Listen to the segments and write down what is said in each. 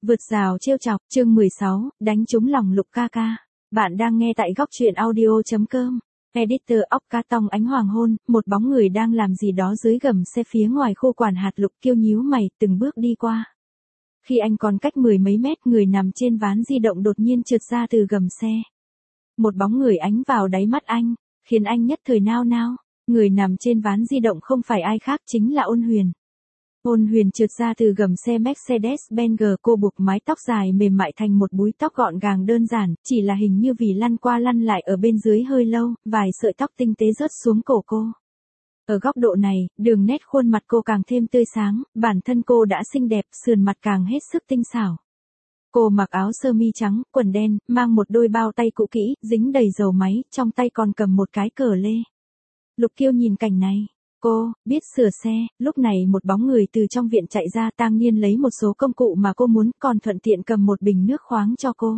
Vượt rào trêu chọc, chương 16, đánh trúng lòng Lục ca ca. Bạn đang nghe tại góc truyện audio.com. Editor óc cá tong ánh hoàng hôn, một bóng người đang làm gì đó dưới gầm xe phía ngoài khu quản hạt. Lục Kiêu nhíu mày, từng bước đi qua. Khi anh còn cách mười mấy mét, người nằm trên ván di động đột nhiên trượt ra từ gầm xe. Một bóng người ánh vào đáy mắt anh, khiến anh nhất thời nao nao. Người nằm trên ván di động không phải ai khác, chính là Ôn Huyền. Ôn Huyền trượt ra từ gầm xe Mercedes-Benz, cô buộc mái tóc dài mềm mại thành một búi tóc gọn gàng đơn giản, chỉ là hình như vì lăn qua lăn lại ở bên dưới hơi lâu, vài sợi tóc tinh tế rớt xuống cổ cô. Ở góc độ này, đường nét khuôn mặt cô càng thêm tươi sáng, bản thân cô đã xinh đẹp, sườn mặt càng hết sức tinh xảo. Cô mặc áo sơ mi trắng, quần đen, mang một đôi bao tay cũ kỹ, dính đầy dầu máy, trong tay còn cầm một cái cờ lê. Lục Kiêu nhìn cảnh này. Cô biết sửa xe. Lúc này một bóng người từ trong viện chạy ra, Tang Niên lấy một số công cụ mà cô muốn, còn thuận tiện cầm một bình nước khoáng cho cô.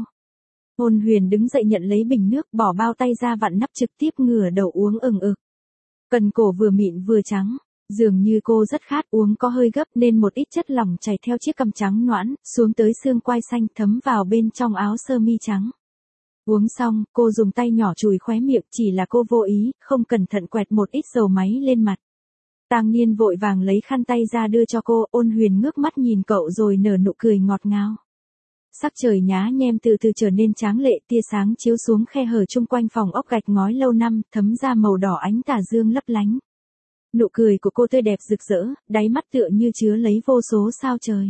Ôn Huyền đứng dậy nhận lấy bình nước, bỏ bao tay ra vặn nắp, trực tiếp ngửa đầu uống ừng ực. Cần cổ vừa mịn vừa trắng, dường như cô rất khát, uống có hơi gấp nên một ít chất lỏng chảy theo chiếc cằm trắng nõn xuống tới xương quai xanh, thấm vào bên trong áo sơ mi trắng. Uống xong, cô dùng tay nhỏ chùi khóe miệng, chỉ là cô vô ý, không cẩn thận quẹt một ít dầu máy lên mặt. Tang Niên vội vàng lấy khăn tay ra đưa cho cô. Ôn Huyền ngước mắt nhìn cậu rồi nở nụ cười ngọt ngào. Sắc trời nhá nhem từ từ trở nên tráng lệ, tia sáng chiếu xuống khe hở chung quanh phòng ốc gạch ngói lâu năm, thấm ra màu đỏ ánh tà dương lấp lánh. Nụ cười của cô tươi đẹp rực rỡ, đáy mắt tựa như chứa lấy vô số sao trời.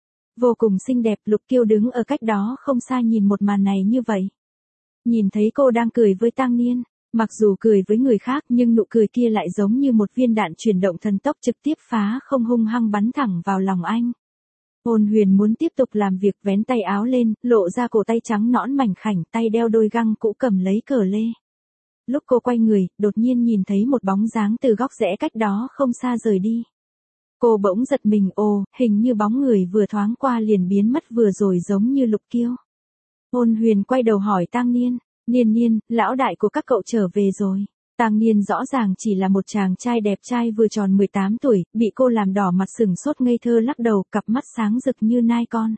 Vô cùng xinh đẹp. Lục Kiêu đứng ở cách đó không xa nhìn một màn này như vậy. Nhìn thấy cô đang cười với Tang Niên. Mặc dù cười với người khác nhưng nụ cười kia lại giống như một viên đạn chuyển động thần tốc, trực tiếp phá không, hung hăng bắn thẳng vào lòng anh. Ôn Huyền muốn tiếp tục làm việc, vén tay áo lên, lộ ra cổ tay trắng nõn mảnh khảnh, tay đeo đôi găng cũ cầm lấy cờ lê. Lúc cô quay người, đột nhiên nhìn thấy một bóng dáng từ góc rẽ cách đó không xa rời đi. Cô bỗng giật mình, hình như bóng người vừa thoáng qua liền biến mất vừa rồi giống như Lục Kiêu. Ôn Huyền quay đầu hỏi Tang Niên. Niên, lão đại của các cậu trở về rồi. Tang Niên rõ ràng chỉ là một chàng trai đẹp trai vừa tròn 18 tuổi, bị cô làm đỏ mặt sừng sốt ngây thơ lắc đầu, cặp mắt sáng rực như nai con.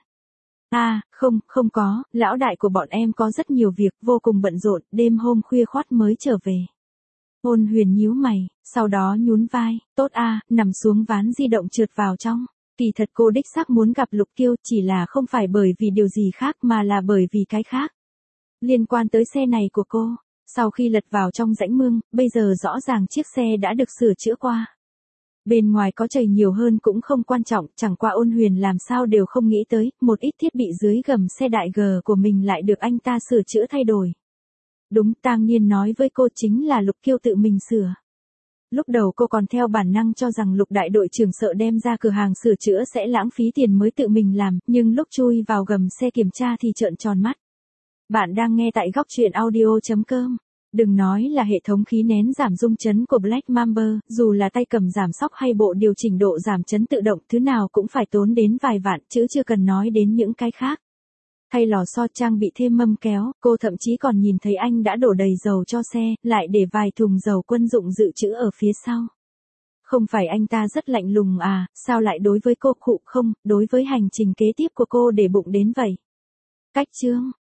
Không có, lão đại của bọn em có rất nhiều việc, vô cùng bận rộn, đêm hôm khuya khoắt mới trở về. Ôn Huyền nhíu mày, sau đó nhún vai, tốt nằm xuống ván di động trượt vào trong. Kỳ thật cô đích xác muốn gặp Lục Kiêu, chỉ là không phải bởi vì điều gì khác mà là bởi vì cái khác. Liên quan tới xe này của cô, sau khi lật vào trong rãnh mương, bây giờ rõ ràng chiếc xe đã được sửa chữa qua. Bên ngoài có chảy nhiều hơn cũng không quan trọng, chẳng qua Ôn Huyền làm sao đều không nghĩ tới, một ít thiết bị dưới gầm xe đại G của mình lại được anh ta sửa chữa thay đổi. Đúng, Tang Niên nói với cô, chính là Lục Kiêu tự mình sửa. Lúc đầu cô còn theo bản năng cho rằng Lục đại đội trưởng sợ đem ra cửa hàng sửa chữa sẽ lãng phí tiền mới tự mình làm, nhưng lúc chui vào gầm xe kiểm tra thì trợn tròn mắt. Bạn đang nghe tại góc truyện audio.com. Đừng nói là hệ thống khí nén giảm rung chấn của Black Mamba, dù là tay cầm giảm sóc hay bộ điều chỉnh độ giảm chấn tự động, thứ nào cũng phải tốn đến vài vạn, chứ chưa cần nói đến những cái khác. Thay lò xo, trang bị thêm mâm kéo, cô thậm chí còn nhìn thấy anh đã đổ đầy dầu cho xe, lại để vài thùng dầu quân dụng dự trữ ở phía sau. Không phải anh ta rất lạnh lùng sao lại đối với cô không, đối với hành trình kế tiếp của cô để bụng đến vậy. Cách chương